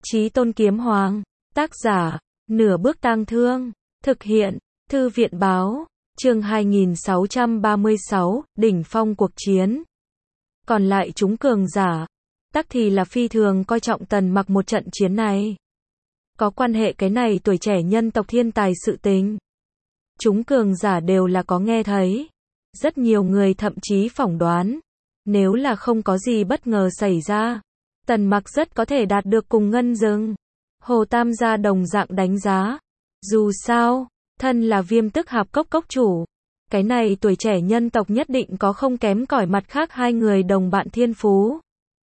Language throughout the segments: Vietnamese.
Chí Tôn Kiếm Hoàng. Tác giả, Nửa Bước Tang Thương. Thực hiện, Thư viện Báo. Chương 2636, Đỉnh Phong Cuộc Chiến. Còn lại chúng cường giả, tắc thì là phi thường coi trọng Tần Mặc một trận chiến này. Có quan hệ cái này tuổi trẻ nhân tộc thiên tài sự tình. Chúng cường giả đều là có nghe thấy. Rất nhiều người thậm chí phỏng đoán, nếu là không có gì bất ngờ xảy ra, Tần Mặc rất có thể đạt được cùng Ngân Dừng. Hồ Tam gia đồng dạng đánh giá. Dù sao, thân là Viêm Tức Hạp Cốc cốc chủ, cái này tuổi trẻ nhân tộc nhất định có không kém cỏi mặt khác hai người đồng bạn thiên phú.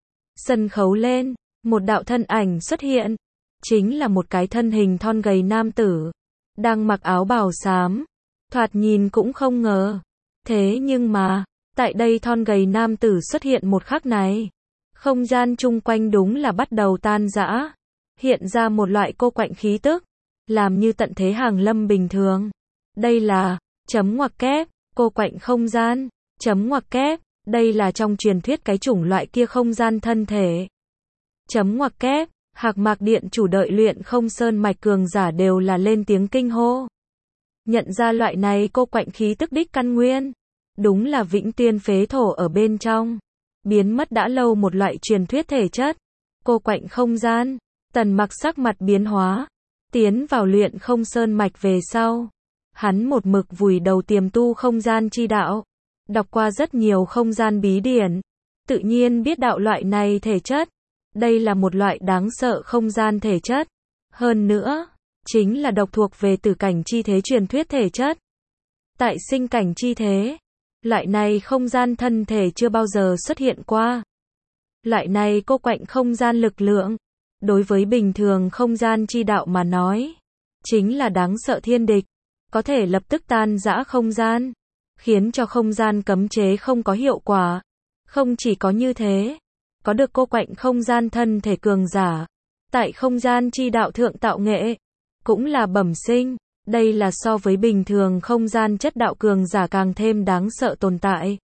Sân khấu lên, một đạo thân ảnh xuất hiện, chính là một cái thân hình thon gầy nam tử, đang mặc áo bào xám, thoạt nhìn cũng không ngờ. Thế nhưng mà, tại đây thon gầy nam tử xuất hiện một khắc này, không gian chung quanh đúng là bắt đầu tan rã, hiện ra một loại cô quạnh khí tức, làm như tận thế hàng lâm bình thường. Đây là, chấm ngoặc kép, cô quạnh không gian, chấm ngoặc kép, đây là trong truyền thuyết cái chủng loại kia không gian thân thể. Chấm ngoặc kép, Hạc Mạc Điện chủ đợi luyện không sơn mạch cường giả đều là lên tiếng kinh hô. Nhận ra loại này cô quạnh khí tức đích căn nguyên, đúng là Vĩnh Tiên phế thổ ở bên trong, biến mất đã lâu một loại truyền thuyết thể chất. Cô quạnh không gian, Tần Mặc sắc mặt biến hóa, tiến vào luyện không sơn mạch về sau, hắn một mực vùi đầu tiềm tu không gian chi đạo, đọc qua rất nhiều không gian bí điển, tự nhiên biết đạo loại này thể chất. Đây là một loại đáng sợ không gian thể chất, hơn nữa, chính là độc thuộc về tử cảnh chi thế truyền thuyết thể chất. Tại sinh cảnh chi thế, loại này không gian thân thể chưa bao giờ xuất hiện qua. Loại này cô quạnh không gian lực lượng, đối với bình thường không gian chi đạo mà nói, chính là đáng sợ thiên địch, có thể lập tức tan rã không gian, khiến cho không gian cấm chế không có hiệu quả. Không chỉ có như thế, có được cô quạnh không gian thân thể cường giả, tại không gian chi đạo thượng tạo nghệ, cũng là bẩm sinh, đây là so với bình thường không gian chất đạo cường giả càng thêm đáng sợ tồn tại.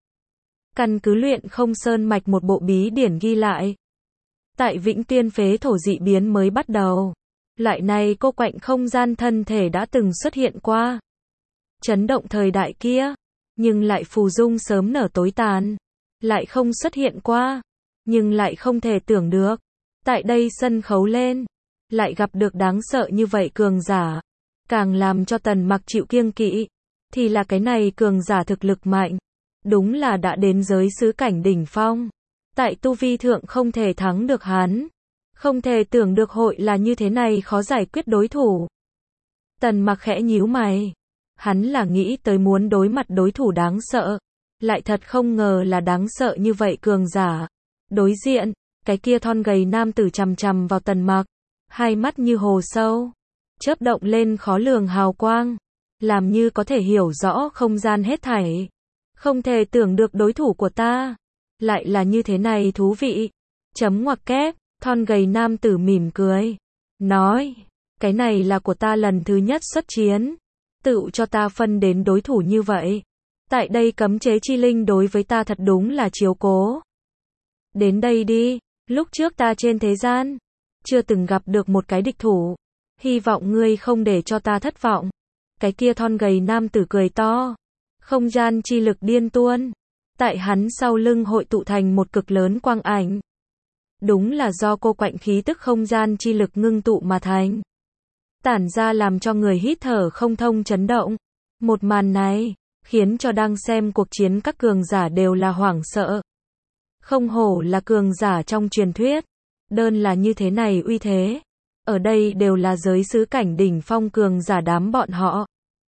Căn cứ luyện không sơn mạch một bộ bí điển ghi lại, tại Vĩnh Tiên phế thổ dị biến mới bắt đầu, loại này cô quạnh không gian thân thể đã từng xuất hiện qua. Chấn động thời đại kia, nhưng lại phù dung sớm nở tối tàn, lại không xuất hiện qua, nhưng lại không thể tưởng được, tại đây sân khấu lên, lại gặp được đáng sợ như vậy cường giả. Càng làm cho Tần Mặc chịu kiêng kỵ, thì là cái này cường giả thực lực mạnh, đúng là đã đến giới xứ cảnh đỉnh phong. Tại tu vi thượng không thể thắng được hắn, không thể tưởng được hội là như thế này khó giải quyết đối thủ. Tần Mặc khẽ nhíu mày, hắn là nghĩ tới muốn đối mặt đối thủ đáng sợ, lại thật không ngờ là đáng sợ như vậy cường giả. Đối diện, cái kia thon gầy nam tử chằm chằm vào Tần Mặc, hai mắt như hồ sâu, chớp động lên khó lường hào quang, làm như có thể hiểu rõ không gian hết thảy. Không thể tưởng được đối thủ của ta lại là như thế này thú vị. Chấm ngoặc kép, thon gầy nam tử mỉm cười, nói, cái này là của ta lần thứ nhất xuất chiến, tự cho ta phân đến đối thủ như vậy. Tại đây cấm chế chi linh đối với ta thật đúng là chiếu cố. Đến đây đi, lúc trước ta trên thế gian, chưa từng gặp được một cái địch thủ, hy vọng ngươi không để cho ta thất vọng. Cái kia thon gầy nam tử cười to, không gian chi lực điên tuôn, tại hắn sau lưng hội tụ thành một cực lớn quang ảnh. Đúng là do cô quạnh khí tức không gian chi lực ngưng tụ mà thành, tản ra làm cho người hít thở không thông chấn động. Một màn này, khiến cho đang xem cuộc chiến các cường giả đều là hoảng sợ. Không hổ là cường giả trong truyền thuyết, đơn là như thế này uy thế. Ở đây đều là giới xứ cảnh đỉnh phong cường giả đám bọn họ,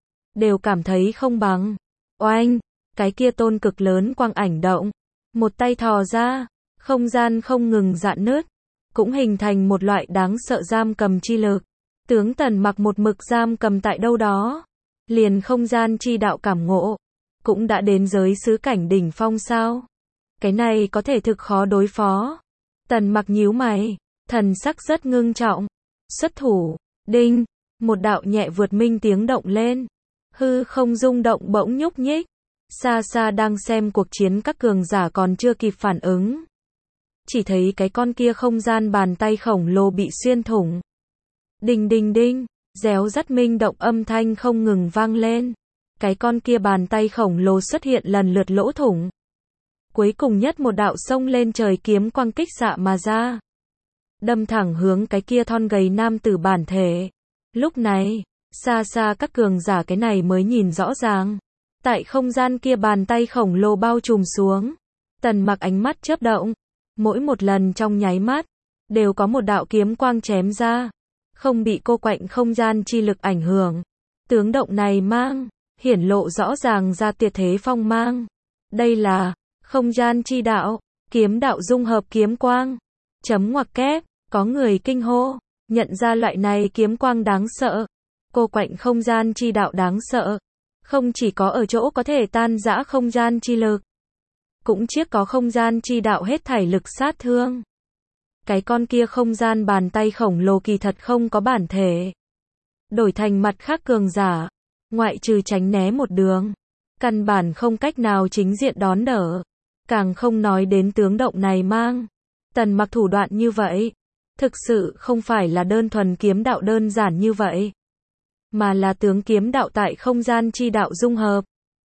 đều cảm thấy không bằng. Oanh, cái kia tôn cực lớn quang ảnh động, một tay thò ra, không gian không ngừng rạn nứt, cũng hình thành một loại đáng sợ giam cầm chi lực. Tướng Tần Mặc một mực giam cầm tại đâu đó, liền không gian chi đạo cảm ngộ, cũng đã đến giới xứ cảnh đỉnh phong sao? Cái này có thể thực khó đối phó. Tần Mặc nhíu mày, thần sắc rất ngưng trọng. Xuất thủ, đinh, một đạo nhẹ vượt minh tiếng động lên, hư không rung động bỗng nhúc nhích. Xa xa đang xem cuộc chiến các cường giả còn chưa kịp phản ứng, chỉ thấy cái con kia không gian bàn tay khổng lồ bị xuyên thủng. Đinh đinh đinh, réo rắt minh động âm thanh không ngừng vang lên. Cái con kia bàn tay khổng lồ xuất hiện lần lượt lỗ thủng. Cuối cùng nhất một đạo xông lên trời kiếm quang kích xạ mà ra. Đâm thẳng hướng cái kia thon gầy nam tử bản thể. Lúc này, xa xa các cường giả cái này mới nhìn rõ ràng. Tại không gian kia bàn tay khổng lồ bao trùm xuống. Tần Mặc ánh mắt chớp động. Mỗi một lần trong nháy mắt, đều có một đạo kiếm quang chém ra. Không bị cô quạnh không gian chi lực ảnh hưởng. Tướng động này mang, hiển lộ rõ ràng ra tuyệt thế phong mang. Đây là không gian chi đạo, kiếm đạo dung hợp kiếm quang. Chấm ngoặc kép, có người kinh hô, nhận ra loại này kiếm quang đáng sợ. Cô quạnh không gian chi đạo đáng sợ. Không chỉ có ở chỗ có thể tan rã không gian chi lực, cũng chiếc có không gian chi đạo hết thảy lực sát thương. Cái con kia không gian bàn tay khổng lồ kỳ thật không có bản thể. Đổi thành mặt khác cường giả, ngoại trừ tránh né một đường, căn bản không cách nào chính diện đón đỡ. Càng không nói đến tướng động này mang. Tần Mặc thủ đoạn như vậy, thực sự không phải là đơn thuần kiếm đạo đơn giản như vậy, mà là tướng kiếm đạo tại không gian chi đạo dung hợp.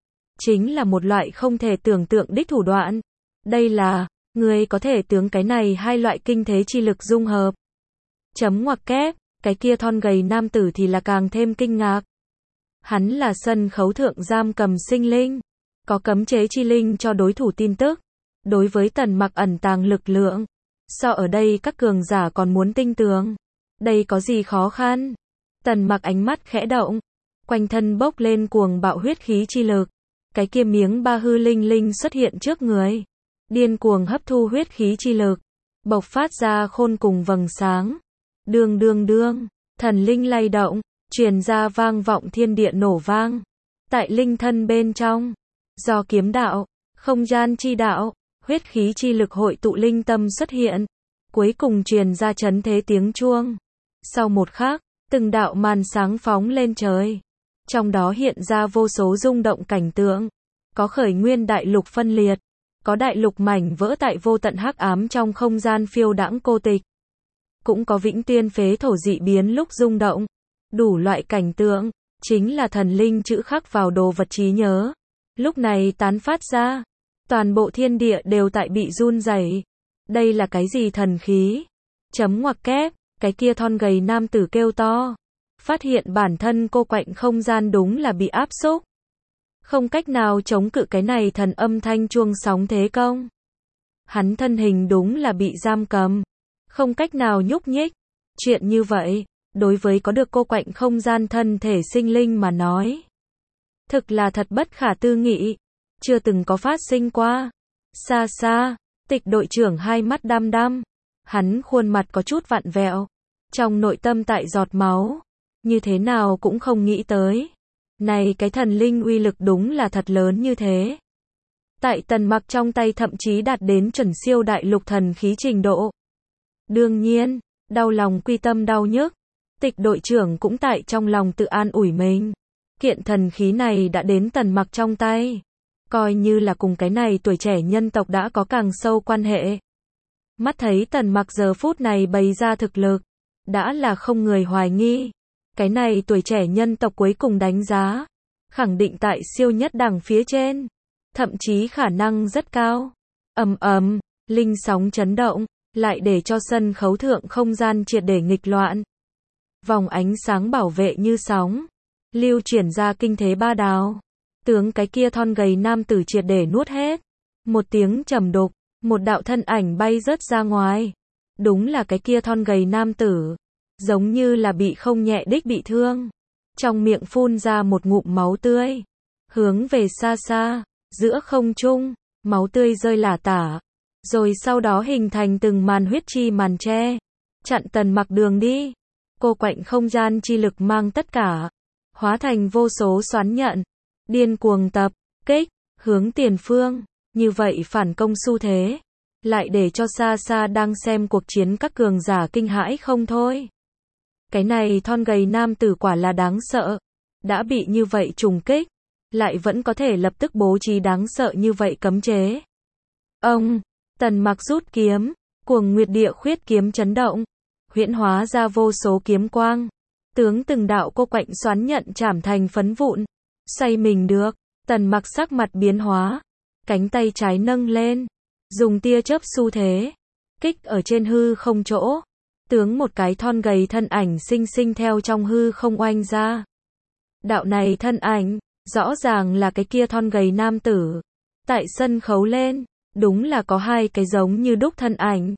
Chính là một loại không thể tưởng tượng đích thủ đoạn. Đây là, người có thể tướng cái này hai loại kinh thế chi lực dung hợp. Chấm ngoặc kép, cái kia thon gầy nam tử thì là càng thêm kinh ngạc. Hắn là sân khấu thượng giam cầm sinh linh, có cấm chế chi linh cho đối thủ tin tức. Đối với Tần Mặc ẩn tàng lực lượng, so ở đây các cường giả còn muốn tinh tường. Đây có gì khó khăn? Tần Mặc ánh mắt khẽ động, quanh thân bốc lên cuồng bạo huyết khí chi lực. Cái kia miếng ba hư linh linh xuất hiện trước người, điên cuồng hấp thu huyết khí chi lực, bộc phát ra khôn cùng vầng sáng. Đương đương đương, thần linh lay động, truyền ra vang vọng thiên địa nổ vang. Tại linh thân bên trong, do kiếm đạo, không gian chi đạo, huyết khí chi lực hội tụ linh tâm xuất hiện, cuối cùng truyền ra chấn thế tiếng chuông. Sau một khắc, từng đạo màn sáng phóng lên trời, trong đó hiện ra vô số rung động cảnh tượng. Có khởi nguyên đại lục phân liệt, có đại lục mảnh vỡ tại vô tận hắc ám trong không gian phiêu đãng cô tịch, cũng có vĩnh tuyên phế thổ dị biến lúc rung động. Đủ loại cảnh tượng, chính là thần linh chữ khắc vào đồ vật trí nhớ. Lúc này tán phát ra, toàn bộ thiên địa đều tại bị run rẩy. Đây là cái gì thần khí? Chấm ngoặc kép, cái kia thon gầy nam tử kêu to. Phát hiện bản thân cô quạnh không gian đúng là bị áp xúc. Không cách nào chống cự cái này thần âm thanh chuông sóng thế công. Hắn thân hình đúng là bị giam cầm, không cách nào nhúc nhích. Chuyện như vậy, đối với có được cô quạnh không gian thân thể sinh linh mà nói, thực là thật bất khả tư nghị, chưa từng có phát sinh qua. Xa xa, Tịch đội trưởng hai mắt đăm đăm, hắn khuôn mặt có chút vặn vẹo, trong nội tâm tại giọt máu, như thế nào cũng không nghĩ tới. Này cái thần linh uy lực đúng là thật lớn như thế. Tại Tần Mặc trong tay thậm chí đạt đến chuẩn siêu đại lục thần khí trình độ. Đương nhiên, đau lòng quy tâm đau nhức. Tịch đội trưởng cũng tại trong lòng tự an ủi mình. Kiện thần khí này đã đến Tần Mặc trong tay, coi như là cùng cái này tuổi trẻ nhân tộc đã có càng sâu quan hệ. Mắt thấy Tần Mặc giờ phút này bày ra thực lực, đã là không người hoài nghi. Cái này tuổi trẻ nhân tộc cuối cùng đánh giá, khẳng định tại siêu nhất đẳng phía trên, thậm chí khả năng rất cao. Ầm ầm, linh sóng chấn động, lại để cho sân khấu thượng không gian triệt để nghịch loạn. Vòng ánh sáng bảo vệ như sóng, lưu chuyển ra kinh thế ba đào. Tướng cái kia thon gầy nam tử triệt để nuốt hết. Một tiếng trầm đục, một đạo thân ảnh bay rớt ra ngoài. Đúng là cái kia thon gầy nam tử, giống như là bị không nhẹ đích bị thương. Trong miệng phun ra một ngụm máu tươi, hướng về xa xa, giữa không trung, máu tươi rơi lả tả. Rồi sau đó hình thành từng màn huyết chi màn che, chặn Tần Mặc đường đi. Cô quạnh không gian chi lực mang tất cả, hóa thành vô số xoắn nhận, điên cuồng tập kích, hướng tiền phương. Như vậy phản công xu thế, lại để cho xa xa đang xem cuộc chiến các cường giả kinh hãi không thôi. Cái này thon gầy nam tử quả là đáng sợ, đã bị như vậy trùng kích, lại vẫn có thể lập tức bố trí đáng sợ như vậy cấm chế. Ông, Tần Mặc rút kiếm, Cuồng Nguyệt Địa Khuyết kiếm chấn động, huyễn hóa ra vô số kiếm quang, tướng từng đạo cô quạnh xoắn nhận chảm thành phấn vụn. Xoay mình được, Tần Mặc sắc mặt biến hóa, cánh tay trái nâng lên, dùng tia chớp xu thế, kích ở trên hư không chỗ, tướng một cái thon gầy thân ảnh xinh xinh theo trong hư không oanh ra. Đạo này thân ảnh, rõ ràng là cái kia thon gầy nam tử. Tại sân khấu lên, đúng là có hai cái giống như đúc thân ảnh.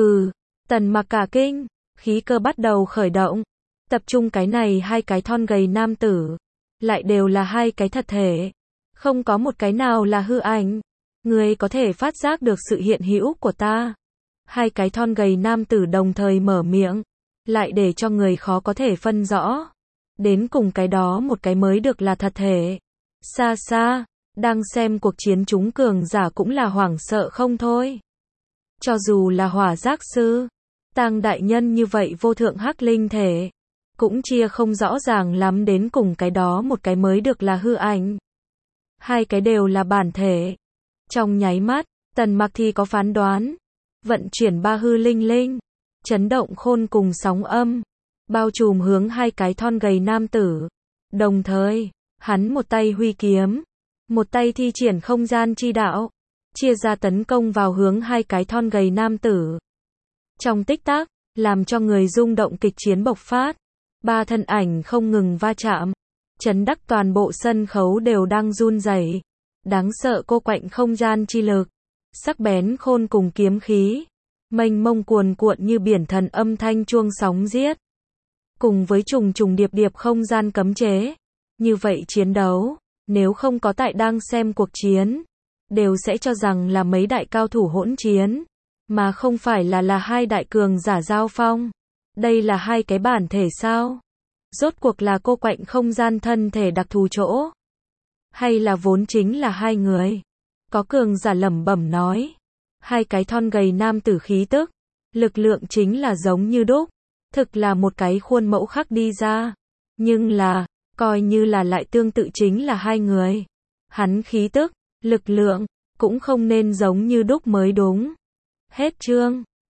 Tần Mặc cả kinh, khí cơ bắt đầu khởi động, tập trung cái này hai cái thon gầy nam tử, lại đều là hai cái thật thể, không có một cái nào là hư ảnh. Người có thể phát giác được sự hiện hữu của ta. Hai cái thon gầy nam tử đồng thời mở miệng, lại để cho người khó có thể phân rõ. Đến cùng cái đó một cái mới được là thật thể. Xa xa, đang xem cuộc chiến chúng cường giả cũng là hoảng sợ không thôi. Cho dù là hỏa giác sư, Tang đại nhân như vậy vô thượng hắc linh thể, cũng chia không rõ ràng lắm đến cùng cái đó một cái mới được là hư ảnh. Hai cái đều là bản thể. Trong nháy mắt, Tần Mặc thì có phán đoán, vận chuyển ba hư linh linh, chấn động khôn cùng sóng âm, bao trùm hướng hai cái thon gầy nam tử. Đồng thời, hắn một tay huy kiếm, một tay thi triển không gian chi đạo, chia ra tấn công vào hướng hai cái thon gầy nam tử. Trong tích tắc, làm cho người rung động kịch chiến bộc phát, ba thân ảnh không ngừng va chạm, chấn đắc toàn bộ sân khấu đều đang run rẩy. Đáng sợ cô quạnh không gian chi lực, sắc bén khôn cùng kiếm khí, mênh mông cuồn cuộn như biển thần âm thanh chuông sóng giết, cùng với trùng trùng điệp điệp không gian cấm chế. Như vậy chiến đấu, nếu không có tại đang xem cuộc chiến, đều sẽ cho rằng là mấy đại cao thủ hỗn chiến, mà không phải là hai đại cường giả giao phong. Đây là hai cái bản thể sao? Rốt cuộc là cô quạnh không gian thân thể đặc thù chỗ, hay là vốn chính là hai người? Có cường giả lẩm bẩm nói, hai cái thon gầy nam tử khí tức, lực lượng chính là giống như đúc, thực là một cái khuôn mẫu khắc đi ra. Nhưng là, coi như là lại tương tự chính là hai người. Hắn khí tức, lực lượng, cũng không nên giống như đúc mới đúng. Hết chương.